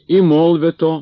И молвя то,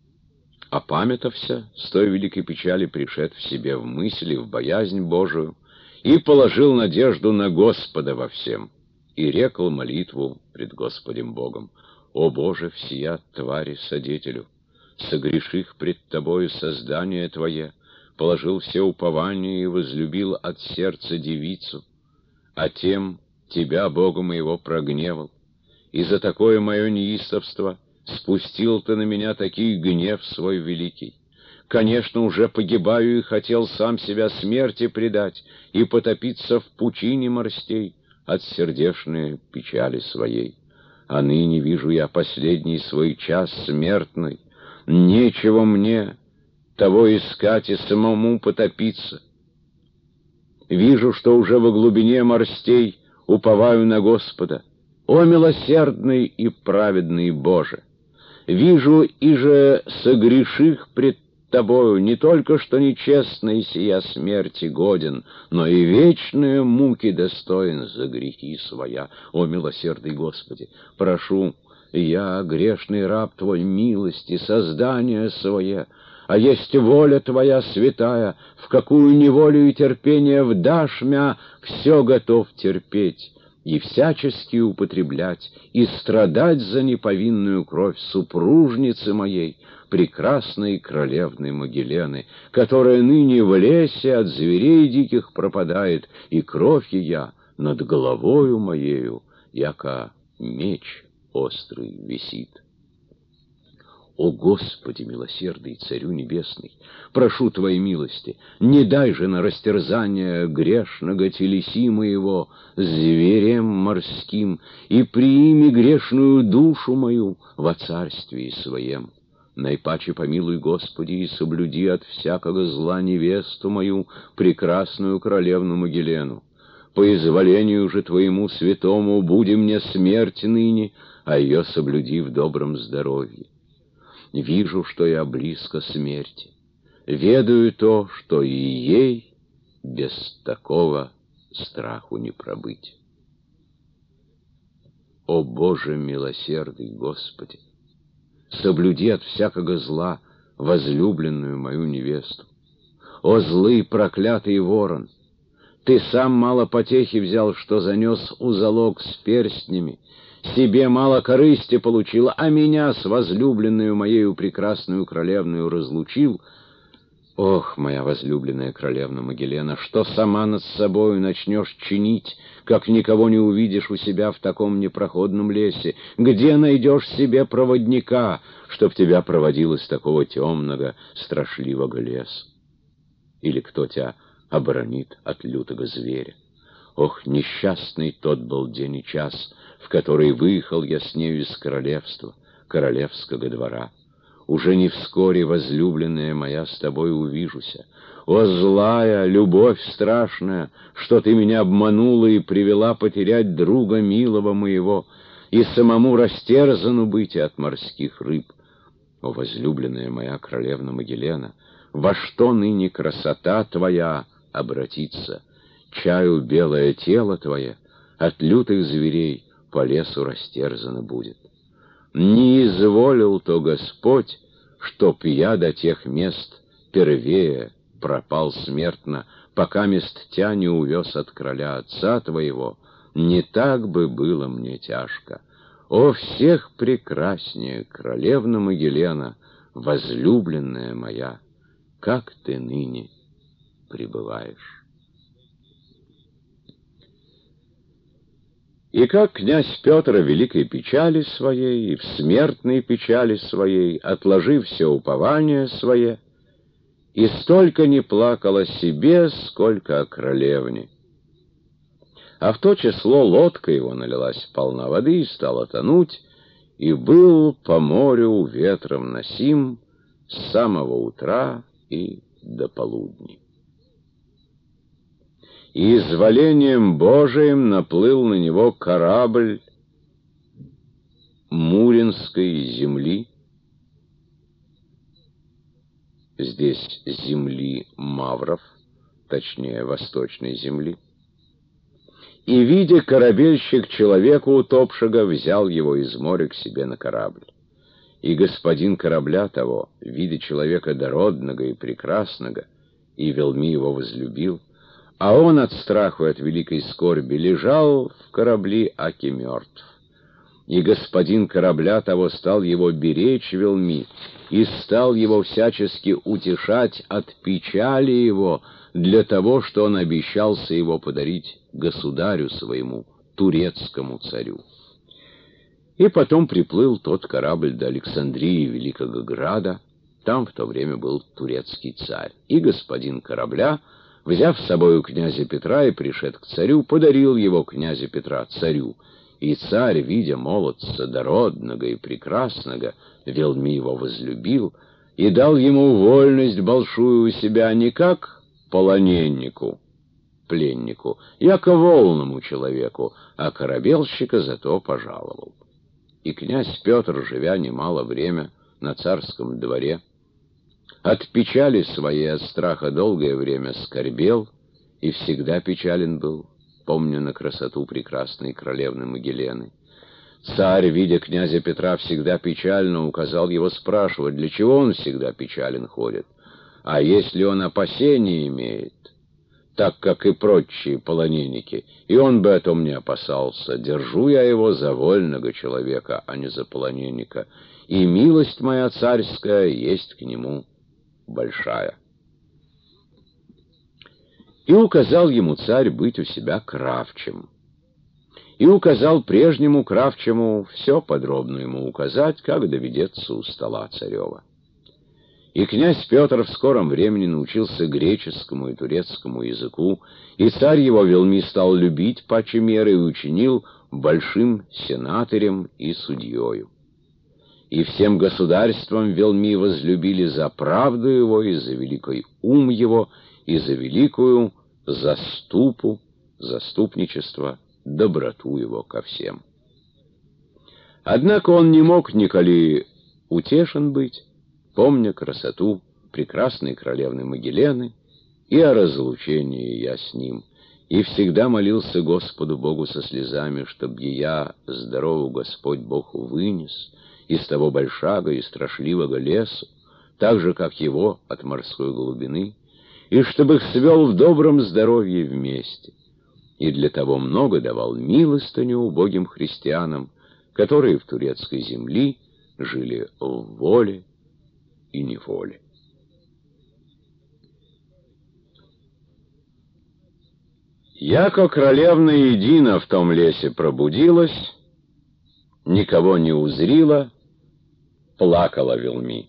опамятовся, с той великой печали пришед в себе в мысль и в боязнь Божию, и положил надежду на Господа во всем, и рекл молитву пред Господем Богом: «О Боже, всея твари содетелю, согреших пред Тобою создание Твое, положил все упования и возлюбил от сердца девицу, а тем Тебя, Бога моего, прогневал, и за такое мое неистовство спустил Ты на меня такий гнев свой великий. Конечно, уже погибаю и хотел сам себя смерти предать и потопиться в пучине морстей от сердечной печали своей. А ныне вижу я последний свой час смертный, нечего мне того искать и самому потопиться. Вижу, что уже во глубине морстей уповаю на Господа. О милосердный и праведный Боже! Вижу, и же согреших пред Тобою, не только что нечестный сия смерти годен, но и вечные муки достоин за грехи своя. О милосердный Господи! Прошу, я, грешный раб Твой, милости, создание свое, а есть воля Твоя святая, в какую неволю и терпение вдашь мя, все готов терпеть и всячески употреблять, и страдать за неповинную кровь супружницы моей, прекрасной королевны Магелены, которая ныне в лесе от зверей диких пропадает, и кровь ея над головою моею, яко меч острый висит. О Господи, милосердный Царю Небесный, прошу Твоей милости, не дай же на растерзание грешного телеси моего зверем морским, и приими грешную душу мою во царствии Своем. Наипаче помилуй, Господи, и соблюди от всякого зла невесту мою, прекрасную королевну Магелену. По изволению же Твоему святому буди мне смерть ныне, а ее соблюди в добром здоровье. Вижу, что я близко смерти, ведаю то, что и ей без такого страху не пробыть. О Боже милосердный, Господи! Соблюди от всякого зла возлюбленную мою невесту. О злый проклятый ворон! Ты сам мало потехи взял, что занес узелок с перстнями, себе мало корысти получил, а меня с возлюбленную моею прекрасную королевную разлучил. Ох, моя возлюбленная королевна Магелена, что сама над собою начнешь чинить, как никого не увидишь у себя в таком непроходном лесе? Где найдешь себе проводника, чтоб тебя проводил из такого темного, страшливого леса? Или кто тебя оборонит от лютого зверя? Ох, несчастный тот был день и час, в который выехал я с нею из королевства, королевского двора. Уже не вскоре, возлюбленная моя, с тобой увижуся. О, злая, любовь страшная, что ты меня обманула и привела потерять друга милого моего, и самому растерзану быть от морских рыб. О, возлюбленная моя королевна Магелена, во что ныне красота твоя обратится? Чаю белое тело твое от лютых зверей по лесу растерзано будет. Не изволил то Господь, чтоб я до тех мест первее пропал смертно, пока мест тя не увез от короля отца твоего, не так бы было мне тяжко. О, всех прекраснее королевна Магелена, возлюбленная моя, как ты ныне пребываешь? И как князь Петр в великой печали своей и в смертной печали своей, отложив все упование свое, и столько не плакал о себе, сколько о королевне. А в то число лодка его налилась полна воды и стала тонуть, и был по морю ветром носим с самого утра и до полудня. И изволением Божиим наплыл на него корабль Муринской земли, здесь земли мавров, точнее восточной земли. И, видя корабельщик человека утопшего, взял его из моря к себе на корабль. И господин корабля того, видя человека дородного и прекрасного, и Велми его возлюбил, а он от страху и от великой скорби лежал в корабле аки мертв. И господин корабля того стал его беречь Велми, и стал его всячески утешать от печали его, для того, что он обещался его подарить государю своему, турецкому царю. И потом приплыл тот корабль до Александрии, великого града. Там в то время был турецкий царь. И господин корабля, взяв с собою князя Петра и пришед к царю, подарил его князя Петра царю. И царь, видя молодца дородного и прекрасного, Велми его возлюбил и дал ему вольность большую у себя не как полоненнику, пленнику, яко волному человеку, а корабельщика зато пожаловал. И князь Петр, живя немало время на царском дворе, от печали своей, от страха долгое время скорбел и всегда печален был, помня на красоту прекрасной королевны Магелены. Царь, видя князя Петра всегда печально, указал его спрашивать, для чего он всегда печален ходит, а если он опасения имеет, так как и прочие полоненники, и он бы о том не опасался. Держу я его за вольного человека, а не за полоненника, и милость моя царская есть к нему большая. И указал ему царь быть у себя кравчим. И указал прежнему кравчему все подробно ему указать, как доведется у стола царева. И князь Петр в скором времени научился греческому и турецкому языку, и царь его Велми стал любить паче меры и учинил большим сенаторем и судьею. И всем государством Велми возлюбили за правду его, и за великий ум его, и за великую заступничество, доброту его ко всем. Однако он не мог николи утешен быть, помня красоту прекрасной королевны Магелены и о разлучении я с ним, и всегда молился Господу Богу со слезами, чтоб ея здорову Господь Бог вынес из того большого и страшливого лесу, так же, как его от морской глубины, и чтобы их свел в добром здоровье вместе. И для того много давал милостыню убогим христианам, которые в турецкой земли жили в воле и неволе. Яко королевна едина в том лесе пробудилась, никого не узрила, плакала Велми.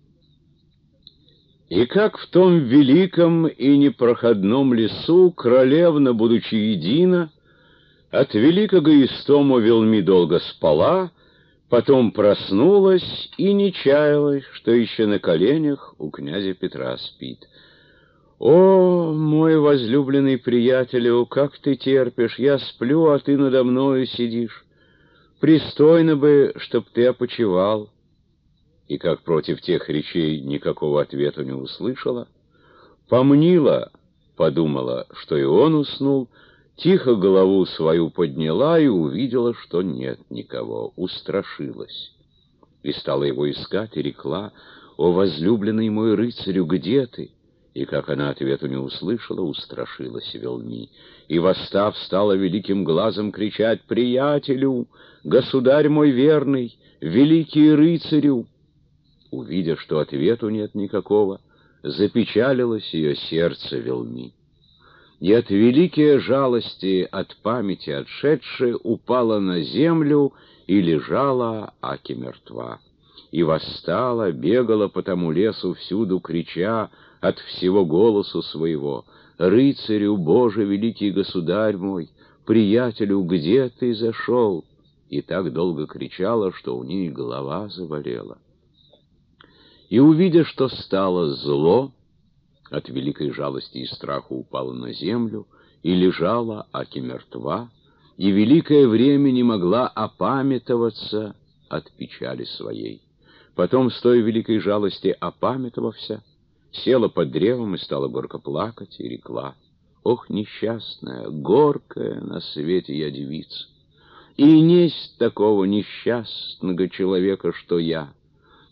И как в том великом и непроходном лесу королевна, будучи едина, от великого истома Велми долго спала, потом проснулась и не чаялась, что еще на коленях у князя Петра спит. «О, мой возлюбленный приятелю, как ты терпишь! Я сплю, а ты надо мною сидишь. Пристойно бы, чтоб ты опочивал». И как против тех речей никакого ответа не услышала, помнила, подумала, что и он уснул, тихо голову свою подняла и увидела, что нет никого, устрашилась. И стала его искать и рекла: «О, возлюбленный мой рыцарю, где ты?» И как она ответу не услышала, устрашилась Велми. И, восстав, стала великим глазом кричать: «Приятелю, государь мой верный, великий рыцарю!» Увидя, что ответу нет никакого, запечалилось ее сердце Велми. И от великой жалости, от памяти отшедшей, упала на землю и лежала аки мертва. И восстала, бегала по тому лесу всюду, крича от всего голосу своего: «Рыцарю, Боже, великий государь мой, приятелю, где ты зашел?» И так долго кричала, что у ней голова заболела. И, увидя, что стало зло, от великой жалости и страха упала на землю и лежала аки мертва, и великое время не могла опамятоваться от печали своей. Потом, с той великой жалости опамятовався, села под древом и стала горько плакать, и рекла: «Ох, несчастная, горькая на свете я девица, и несть такого несчастного человека, что я.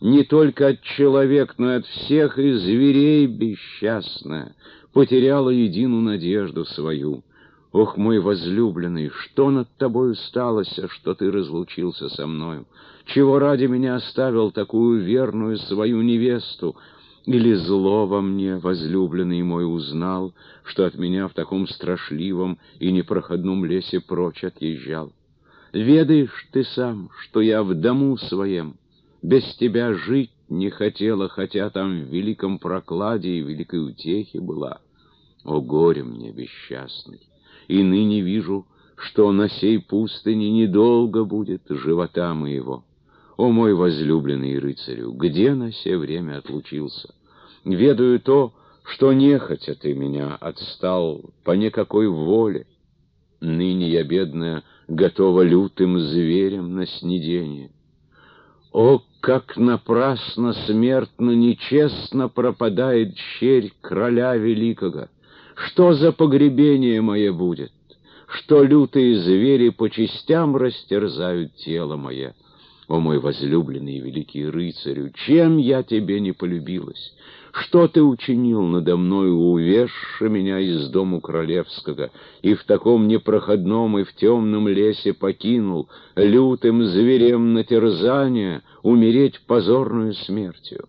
не только от человек, но и от всех и зверей бесчастная, потеряла единую надежду свою. Ох, мой возлюбленный, что над тобою сталося, что ты разлучился со мною? Чего ради меня оставил такую верную свою невесту? Или зло во мне, возлюбленный мой, узнал, что от меня в таком страшливом и непроходном лесе прочь отъезжал? Ведаешь ты сам, что я в дому своем без тебя жить не хотела, хотя там в великом прокладе и великой утехе была. О, горе мне бесчастный! И ныне вижу, что на сей пустыне недолго будет живота моего. О, мой возлюбленный рыцарю, где на сё время отлучился? Ведаю то, что нехотя ты меня отстал по никакой воле. Ныне я, бедная, готова лютым зверем на снедение. О, как напрасно, смертно, нечестно пропадает черь короля великого! Что за погребение мое будет? Что лютые звери по частям растерзают тело мое? О, мой возлюбленный великий рыцарю, чем я тебе не полюбилась? Что ты учинил надо мною, увезши меня из дому королевского, и в таком непроходном и в темном лесе покинул, лютым зверем на терзание, умереть позорную смертью?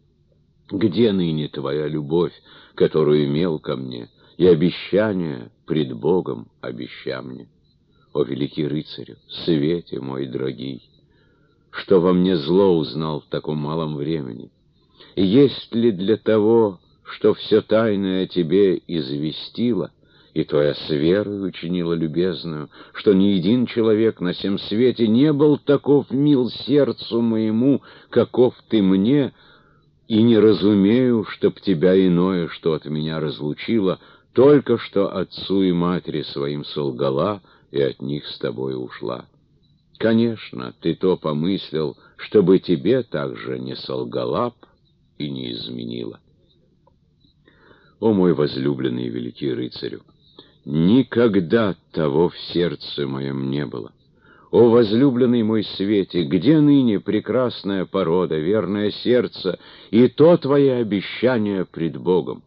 Где ныне твоя любовь, которую имел ко мне, и обещание пред Богом обеща мне? О, великий рыцарю, свете мой дорогий, что во мне зло узнал в таком малом времени? Есть ли для того, что все тайное о тебе известило, и твоя с верой учинила любезную, что ни един человек на сем свете не был таков мил сердцу моему, каков ты мне, и не разумею, чтоб тебя иное, что от меня разлучило, только что отцу и матери своим солгала и от них с тобой ушла. Конечно, ты то помыслил, чтобы тебе также не солгала б и не изменила. О, мой возлюбленный великий рыцарю, никогда того в сердце моем не было. О, возлюбленный мой свете, где ныне прекрасная порода, верное сердце и то твое обещание пред Богом?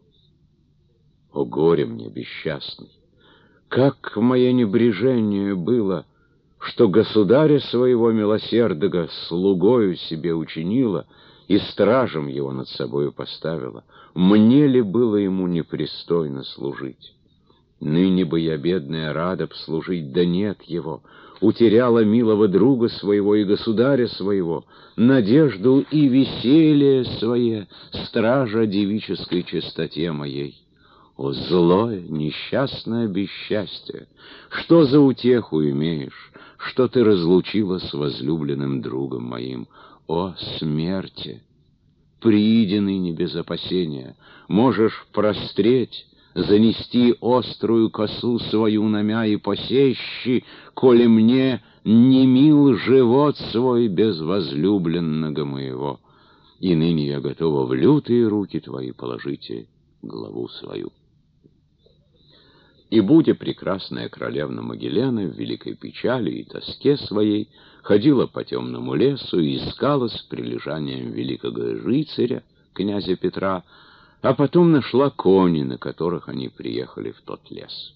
О, горе мне бесчастный! Как мое небрежение было, что государя своего милосердного слугою себе учинила и стражем его над собою поставила. Мне ли было ему непристойно служить? Ныне бы я, бедная, рада б служить, да нет его. Утеряла милого друга своего и государя своего, надежду и веселье свое, стража девической чистоте моей. О, злое, несчастное бесчастье! Что за утеху имеешь, что ты разлучила с возлюбленным другом моим? О, смерти! Прииди ныне без опасения, можешь простреть, занести острую косу свою намя и посещи, коли мне не мил живот свой без возлюбленного моего. И ныне я готова в лютые руки твои положите главу свою. И будя прекрасная королевна Магеллена в великой печали и тоске своей, ходила по темному лесу и искала с прилежанием великого рыцаря, князя Петра, а потом нашла кони, на которых они приехали в тот лес.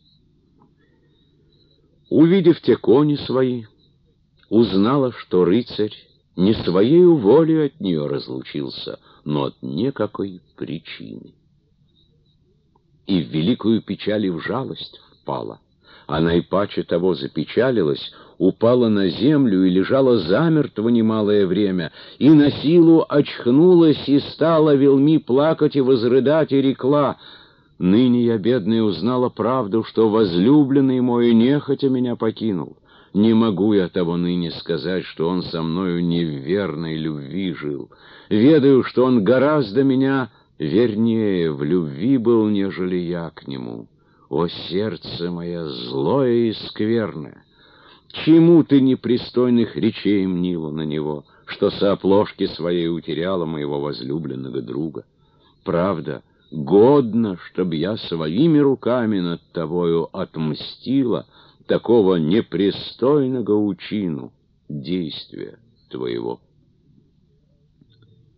Увидев те кони свои, узнала, что рыцарь не своею волей от нее разлучился, но от некакой причины. И в великую печаль и в жалость впала. Она и паче того запечалилась, упала на землю и лежала замертво немалое время, и на силу очхнулась и стала велми плакать и возрыдать, и рекла: «Ныне я, бедная, узнала правду, что возлюбленный мой нехотя меня покинул. Не могу я того ныне сказать, что он со мною не в верной любви жил. Ведаю, что он гораздо меня вернее в любви был, нежели я к нему. О, сердце мое злое и скверное! Чему ты непристойных речей мнила на него, что соплошки своей утеряла моего возлюбленного друга? Правда, годно, чтоб я своими руками над тобою отмстила такого непристойного учину действия твоего».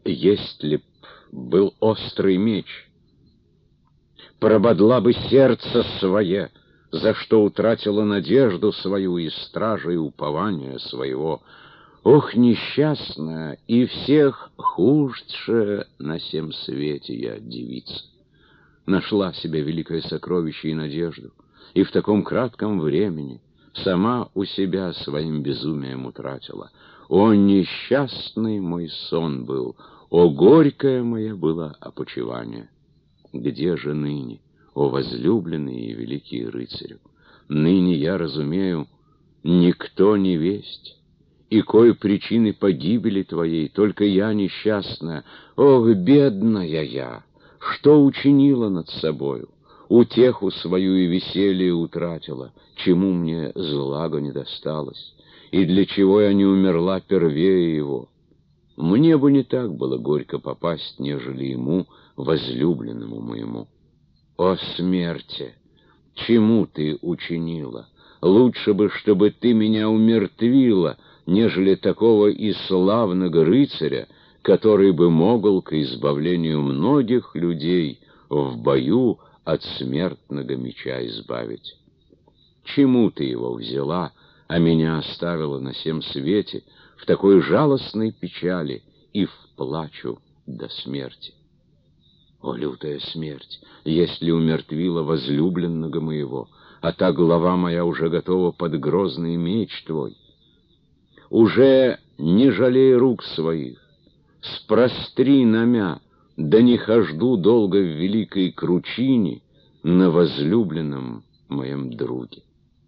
Если б был острый меч, прободла бы сердце свое, за что утратила надежду свою и стражей упования своего. Ох, несчастная, и всех худше на сем свете я девица. Нашла себе великое сокровище и надежду, и в таком кратком времени сама у себя своим безумием утратила. О, несчастный мой сон был, о, горькое мое было опочивание! Где же ныне, о, возлюбленные и великие рыцарю? Ныне я разумею, никто не весть, и кой причины погибели твоей, только я несчастная. Ох, бедная я! Что учинила над собою? Утеху свою и веселье утратила, чему мне злаго не досталось, и для чего я не умерла первее его? Мне бы не так было горько попасть, нежели ему, возлюбленному моему. О, смерти! Чему ты учинила? Лучше бы, чтобы ты меня умертвила, нежели такого и славного рыцаря, который бы могл к избавлению многих людей в бою от смертного меча избавить. Чему ты его взяла, а меня оставила на сем свете в такой жалостной печали и в плачу до смерти? О, лютая смерть, если умертвила возлюбленного моего, а та глава моя уже готова под грозный меч твой. Уже не жалей рук своих, спростри намя, да не хожду долго в великой кручине на возлюбленном моем друге.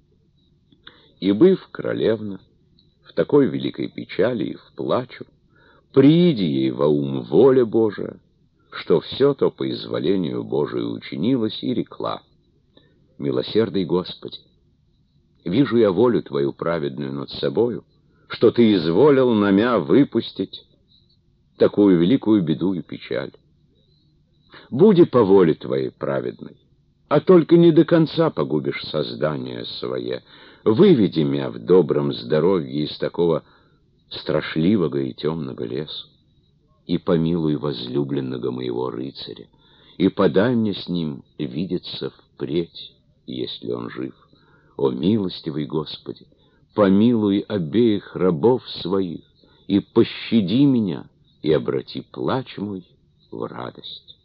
И быв королевна в такой великой печали и в плачу, прииди ей во ум воля Божия, что все то по изволению Божию учинилось, и рекла: «Милосердный Господи, вижу я волю Твою праведную над собою, что Ты изволил намя выпустить такую великую беду и печаль. Буди по воле Твоей праведной, а только не до конца погубишь создание свое. Выведи меня в добром здоровье из такого страшливого и темного лесу, и помилуй возлюбленного моего рыцаря, и подай мне с ним видеться впредь, если он жив. О, милостивый Господи, помилуй обеих рабов своих, и пощади меня, и обрати плач мой в радость».